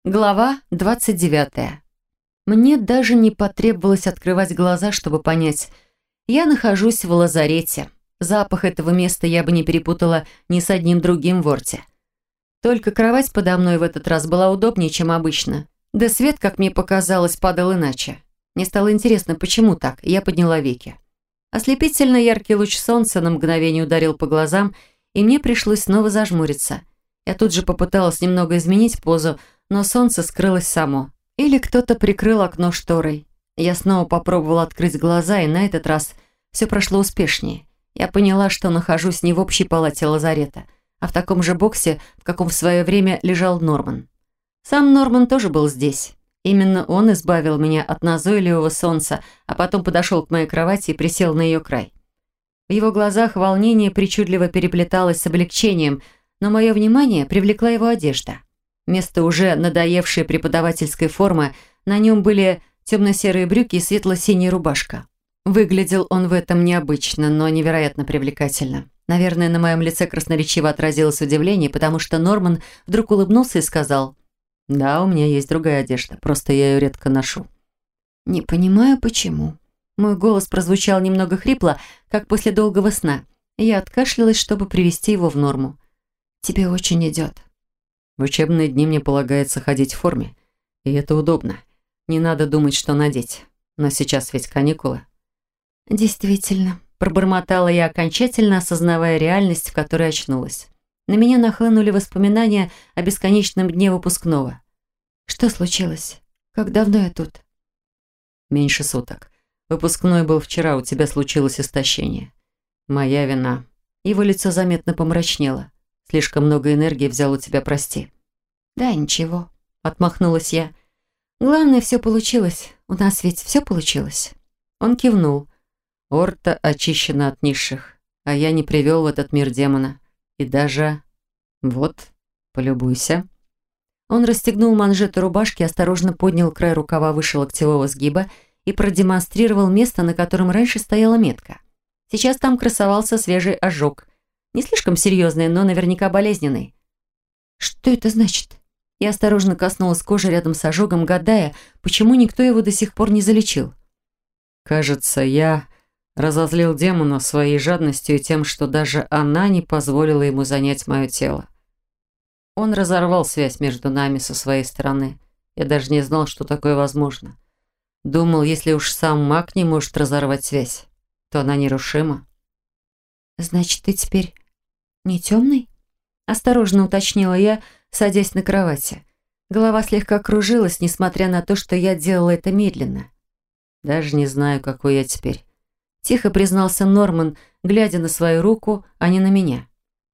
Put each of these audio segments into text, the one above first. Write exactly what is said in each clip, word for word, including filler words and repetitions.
Глава двадцать девятая. Мне даже не потребовалось открывать глаза, чтобы понять. Я нахожусь в лазарете. Запах этого места я бы не перепутала ни с одним другим в Орте. Только кровать подо мной в этот раз была удобнее, чем обычно. Да свет, как мне показалось, падал иначе. Мне стало интересно, почему так, и я подняла веки. Ослепительно яркий луч солнца на мгновение ударил по глазам, и мне пришлось снова зажмуриться. Я тут же попыталась немного изменить позу, но солнце скрылось само. Или кто-то прикрыл окно шторой. Я снова попробовала открыть глаза, и на этот раз все прошло успешнее. Я поняла, что нахожусь не в общей палате лазарета, а в таком же боксе, в каком в свое время лежал Норман. Сам Норман тоже был здесь. Именно он избавил меня от назойливого солнца, а потом подошел к моей кровати и присел на ее край. В его глазах волнение причудливо переплеталось с облегчением, но мое внимание привлекла его одежда. Вместо уже надоевшей преподавательской формы на нем были темно-серые брюки и светло-синяя рубашка. Выглядел он в этом необычно, но невероятно привлекательно. Наверное, на моем лице красноречиво отразилось удивление, потому что Норман вдруг улыбнулся и сказал: «Да, у меня есть другая одежда, просто я ее редко ношу». «Не понимаю, почему». Мой голос прозвучал немного хрипло, как после долгого сна, и я откашлялась, чтобы привести его в норму. «Тебе очень идет». В учебные дни мне полагается ходить в форме, и это удобно. Не надо думать, что надеть. Но сейчас ведь каникулы. Действительно, пробормотала я, окончательно осознавая реальность, в которой очнулась. На меня нахлынули воспоминания о бесконечном дне выпускного. Что случилось? Как давно я тут? Меньше суток. Выпускной был вчера, у тебя случилось истощение. Моя вина. Его лицо заметно помрачнело. Слишком много энергии взял у тебя, прости. Да, ничего, отмахнулась я. Главное, все получилось. У нас ведь все получилось. Он кивнул. Орта очищена от низших, а я не привел в этот мир демона. И даже... Вот, полюбуйся. Он расстегнул манжеты рубашки, осторожно поднял край рукава выше локтевого сгиба и продемонстрировал место, на котором раньше стояла метка. Сейчас там красовался свежий ожог. Не слишком серьезный, но наверняка болезненный. Что это значит? Я осторожно коснулась кожи рядом с ожогом, гадая, почему никто его до сих пор не залечил. Кажется, я разозлил демона своей жадностью и тем, что даже она не позволила ему занять мое тело. Он разорвал связь между нами со своей стороны. Я даже не знал, что такое возможно. Думал, если уж сам маг не может разорвать связь, то она нерушима. Значит, ты теперь не темный? Осторожно уточнила я, садясь на кровати. Голова слегка кружилась, несмотря на то, что я делала это медленно. Даже не знаю, какой я теперь. Тихо признался Норман, глядя на свою руку, а не на меня.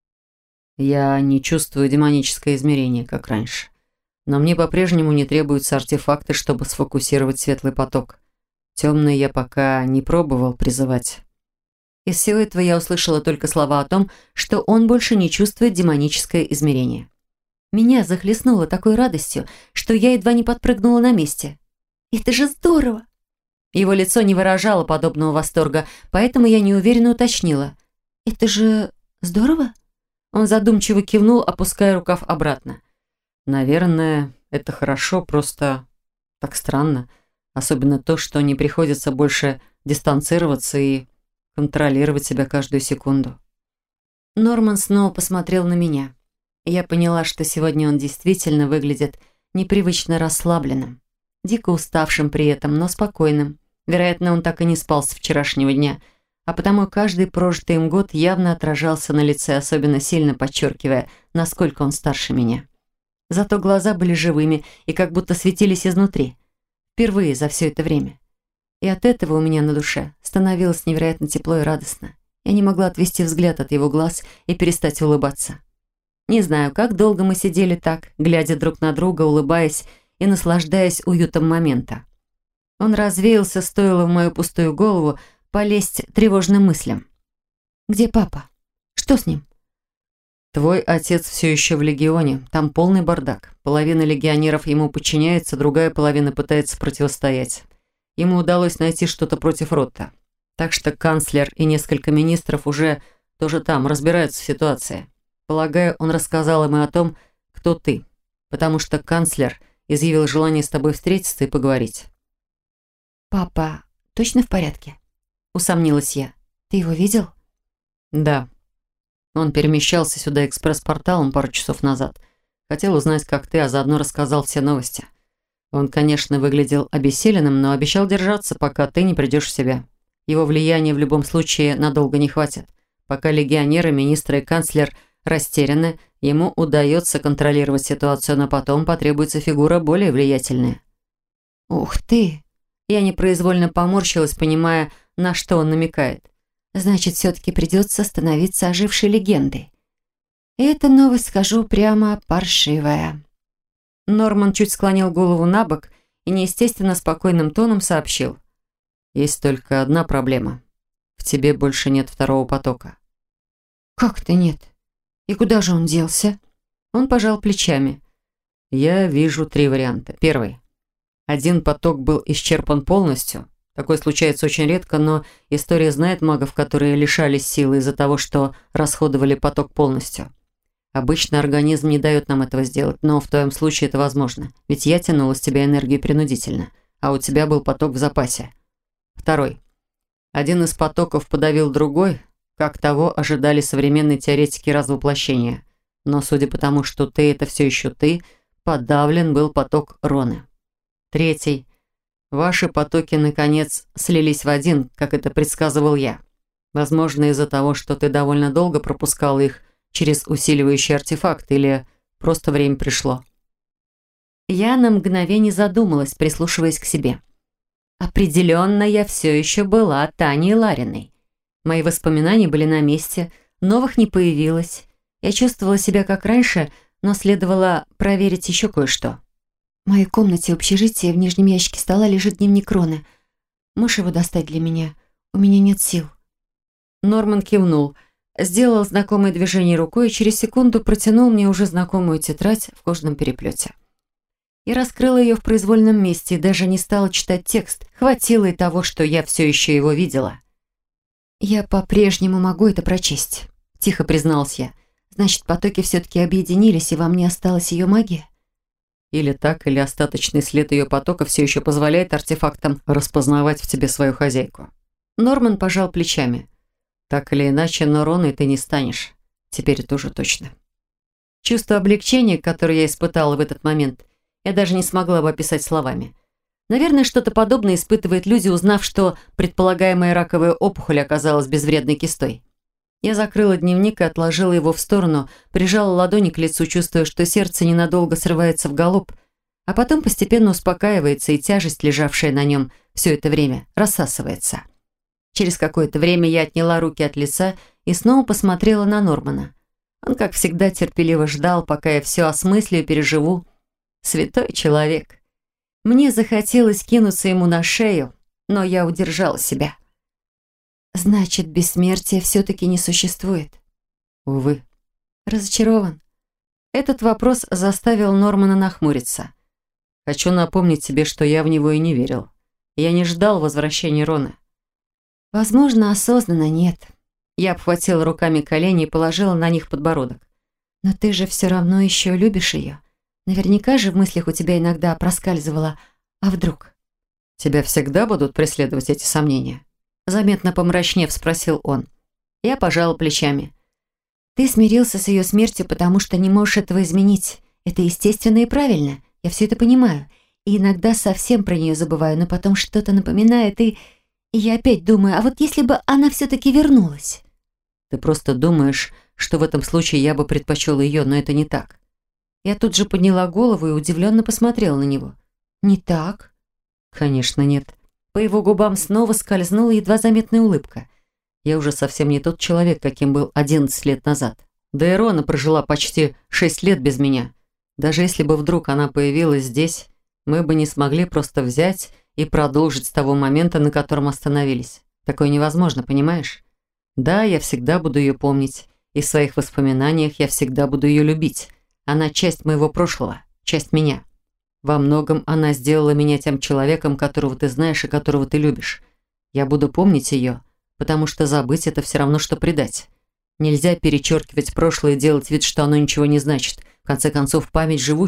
Я не чувствую демоническое измерение, как раньше. Но мне по-прежнему не требуются артефакты, чтобы сфокусировать светлый поток. Темный я пока не пробовал призывать. Из всего этого я услышала только слова о том, что он больше не чувствует демоническое измерение. Меня захлестнуло такой радостью, что я едва не подпрыгнула на месте. «Это же здорово!» Его лицо не выражало подобного восторга, поэтому я неуверенно уточнила. «Это же здорово?» Он задумчиво кивнул, опуская рукав обратно. «Наверное, это хорошо, просто так странно. Особенно то, что не приходится больше дистанцироваться и контролировать себя каждую секунду». Норман снова посмотрел на меня. Я поняла, что сегодня он действительно выглядит непривычно расслабленным, дико уставшим при этом, но спокойным. Вероятно, он так и не спал с вчерашнего дня, а потому каждый прожитый им год явно отражался на лице, особенно сильно подчеркивая, насколько он старше меня. Зато глаза были живыми и как будто светились изнутри. Впервые за все это время. И от этого у меня на душе становилось невероятно тепло и радостно. Я не могла отвести взгляд от его глаз и перестать улыбаться. Не знаю, как долго мы сидели так, глядя друг на друга, улыбаясь и наслаждаясь уютом момента. Он развеялся, стоило в мою пустую голову полезть тревожным мыслям. «Где папа? Что с ним?» «Твой отец все еще в легионе. Там полный бардак. Половина легионеров ему подчиняется, другая половина пытается противостоять. Ему удалось найти что-то против Ротта. Так что канцлер и несколько министров уже тоже там, разбираются в ситуации. Полагаю, он рассказал им и о том, кто ты, потому что канцлер изъявил желание с тобой встретиться и поговорить». «Папа точно в порядке?» – усомнилась я. «Ты его видел?» «Да. Он перемещался сюда экспресс-порталом пару часов назад. Хотел узнать, как ты, а заодно рассказал все новости. Он, конечно, выглядел обессиленным, но обещал держаться, пока ты не придешь в себя. Его влияния в любом случае надолго не хватит. Пока легионеры, министры и канцлер растеряны, ему удается контролировать ситуацию, но потом потребуется фигура более влиятельная». «Ух ты!» Я непроизвольно поморщилась, понимая, на что он намекает. «Значит, все-таки придется становиться ожившей легендой. Эта новость, скажу прямо, паршивая». Норман чуть склонил голову на бок и неестественно спокойным тоном сообщил. «Есть только одна проблема. В тебе больше нет второго потока». «Как-то нет. И куда же он делся?» Он пожал плечами. «Я вижу три варианта. Первый. Один поток был исчерпан полностью. Такое случается очень редко, но история знает магов, которые лишались силы из-за того, что расходовали поток полностью. Обычно организм не дает нам этого сделать, но в твоем случае это возможно, ведь я тянула с тебя энергию принудительно, а у тебя был поток в запасе. Второй. Один из потоков подавил другой, как того ожидали современные теоретики развоплощения. Но судя по тому, что ты – это все еще ты, подавлен был поток Роны. Третий. Ваши потоки, наконец, слились в один, как это предсказывал я. Возможно, из-за того, что ты довольно долго пропускал их через усиливающий артефакт, или просто время пришло». Я на мгновение задумалась, прислушиваясь к себе. Определенно, я все еще была Таней Лариной. Мои воспоминания были на месте, новых не появилось. Я чувствовала себя как раньше, но следовало проверить еще кое-что. В моей комнате общежития в нижнем ящике стола лежит дневник Роны. Можешь его достать для меня? У меня нет сил. Норман кивнул, сделал знакомое движение рукой и через секунду протянул мне уже знакомую тетрадь в кожаном переплете. Я раскрыла ее в произвольном месте и даже не стала читать текст. Хватило и того, что я все еще его видела. «Я по-прежнему могу это прочесть», – тихо призналась я. «Значит, потоки все-таки объединились, и во мне осталась ее магия?» Или так, или остаточный след ее потока все еще позволяет артефактам распознавать в тебе свою хозяйку. Норман пожал плечами. Так или иначе, но Роной ты не станешь. Теперь это уже точно. Чувство облегчения, которое я испытала в этот момент, я даже не смогла бы описать словами. Наверное, что-то подобное испытывают люди, узнав, что предполагаемая раковая опухоль оказалась безвредной кистой. Я закрыла дневник и отложила его в сторону, прижала ладони к лицу, чувствуя, что сердце ненадолго срывается в галоп, а потом постепенно успокаивается, и тяжесть, лежавшая на нем все это время, рассасывается. Через какое-то время я отняла руки от лица и снова посмотрела на Нормана. Он, как всегда, терпеливо ждал, пока я все осмыслю и переживу. Святой человек. Мне захотелось кинуться ему на шею, но я удержала себя. «Значит, бессмертия все-таки не существует?» «Увы». «Разочарован?» Этот вопрос заставил Нормана нахмуриться. «Хочу напомнить тебе, что я в него и не верил. Я не ждал возвращения Роны». «Возможно, осознанно нет». Я обхватила руками колени и положила на них подбородок. «Но ты же все равно еще любишь ее. Наверняка же в мыслях у тебя иногда проскальзывало «а вдруг?». «Тебя всегда будут преследовать эти сомнения?» Заметно помрачнев, спросил он. Я пожала плечами. «Ты смирился с ее смертью, потому что не можешь этого изменить. Это естественно и правильно. Я все это понимаю. И иногда совсем про нее забываю, но потом что-то напоминает, и... и я опять думаю, а вот если бы она все-таки вернулась?» «Ты просто думаешь, что в этом случае я бы предпочел ее, но это не так». Я тут же подняла голову и удивленно посмотрела на него. «Не так?» «Конечно, нет». По его губам снова скользнула едва заметная улыбка. Я уже совсем не тот человек, каким был одиннадцать лет назад. Да и Рона прожила почти шесть лет без меня. Даже если бы вдруг она появилась здесь, мы бы не смогли просто взять и продолжить с того момента, на котором остановились. Такое невозможно, понимаешь? Да, я всегда буду ее помнить, и в своих воспоминаниях я всегда буду ее любить. Она часть моего прошлого, часть меня. Во многом она сделала меня тем человеком, которого ты знаешь и которого ты любишь. Я буду помнить ее, потому что забыть – это все равно, что предать. Нельзя перечеркивать прошлое и делать вид, что оно ничего не значит. В конце концов, память живущих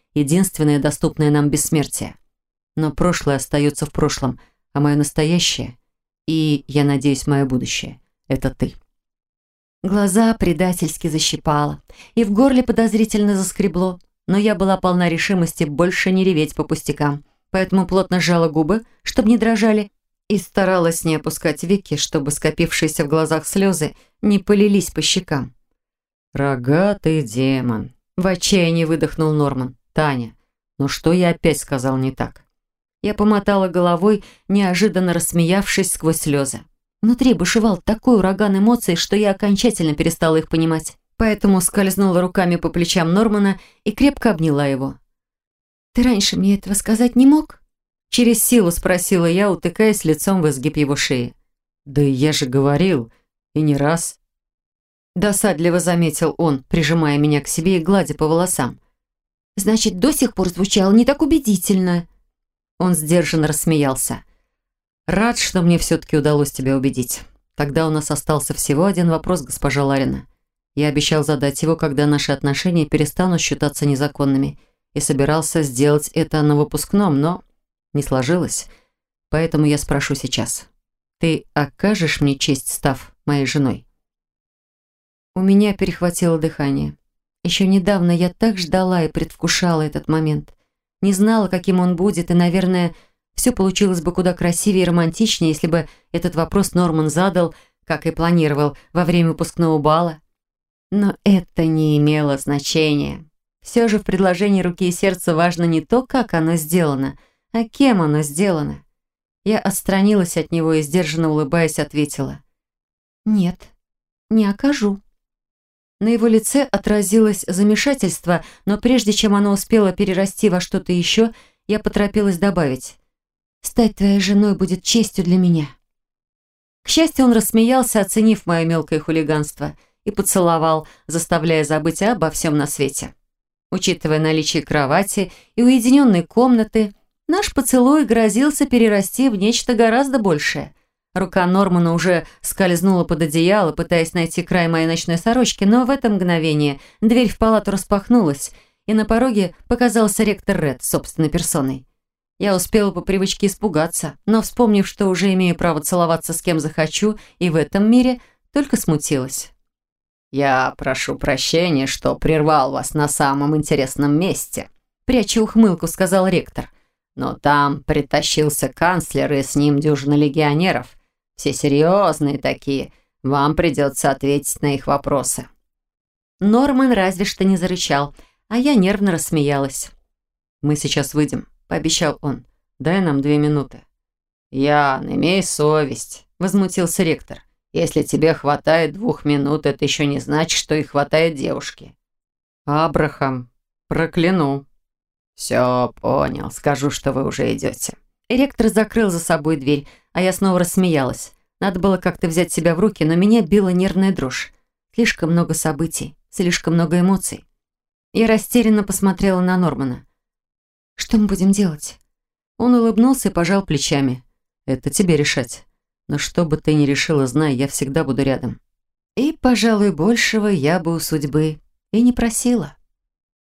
единственное доступное нам бессмертие. Но прошлое остается в прошлом, а мое настоящее и, я надеюсь, мое будущее – это ты». Глаза предательски защипало, и в горле подозрительно заскребло, но я была полна решимости больше не реветь по пустякам, поэтому плотно сжала губы, чтобы не дрожали, и старалась не опускать веки, чтобы скопившиеся в глазах слезы не полились по щекам. «Рогатый демон», – в отчаянии выдохнул Норман. «Таня, ну что я опять сказал не так?» Я помотала головой, неожиданно рассмеявшись сквозь слезы. Внутри бушевал такой ураган эмоций, что я окончательно перестала их понимать. Поэтому скользнула руками по плечам Нормана и крепко обняла его. «Ты раньше мне этого сказать не мог?» Через силу спросила я, утыкаясь лицом в изгиб его шеи. «Да я же говорил, и не раз». Досадливо заметил он, прижимая меня к себе и гладя по волосам. «Значит, до сих пор звучало не так убедительно». Он сдержанно рассмеялся. «Рад, что мне все-таки удалось тебя убедить. Тогда у нас остался всего один вопрос, госпожа Ларина. Я обещал задать его, когда наши отношения перестанут считаться незаконными, и собирался сделать это на выпускном, но не сложилось. Поэтому я спрошу сейчас. Ты окажешь мне честь, став моей женой?» У меня перехватило дыхание. Еще недавно я так ждала и предвкушала этот момент. Не знала, каким он будет, и, наверное, все получилось бы куда красивее и романтичнее, если бы этот вопрос Норман задал, как и планировал, во время выпускного бала. Но это не имело значения. Все же в предложении руки и сердца важно не то, как оно сделано, а кем оно сделано. Я отстранилась от него и, сдержанно улыбаясь, ответила: «Нет, не окажу». На его лице отразилось замешательство, но прежде чем оно успело перерасти во что-то еще, я поторопилась добавить: «Стать твоей женой будет честью для меня». К счастью, он рассмеялся, оценив мое мелкое хулиганство, и поцеловал, заставляя забыть обо всем на свете. Учитывая наличие кровати и уединенной комнаты, наш поцелуй грозился перерасти в нечто гораздо большее. Рука Нормана уже скользнула под одеяло, пытаясь найти край моей ночной сорочки, но в это мгновение дверь в палату распахнулась, и на пороге показался ректор Ред собственной персоной. Я успела по привычке испугаться, но, вспомнив, что уже имею право целоваться с кем захочу и в этом мире, только смутилась. «Я прошу прощения, что прервал вас на самом интересном месте», пряча ухмылку, сказал ректор. «Но там притащился канцлер и с ним дюжина легионеров. Все серьезные такие. Вам придется ответить на их вопросы». Норман разве что не зарычал, а я нервно рассмеялась. «Мы сейчас выйдем», — пообещал он. «Дай нам две минуты». «Ян, имей совесть», — возмутился ректор. «Если тебе хватает двух минут, это еще не значит, что и хватает девушки». «Абрахам, прокляну». «Все, понял. Скажу, что вы уже идете». Ректор закрыл за собой дверь, а я снова рассмеялась. Надо было как-то взять себя в руки, но меня била нервная дрожь. Слишком много событий, слишком много эмоций. Я растерянно посмотрела на Нормана. «Что мы будем делать?» Он улыбнулся и пожал плечами. «Это тебе решать. Но что бы ты ни решила, знай, я всегда буду рядом». И, пожалуй, большего я бы у судьбы и не просила.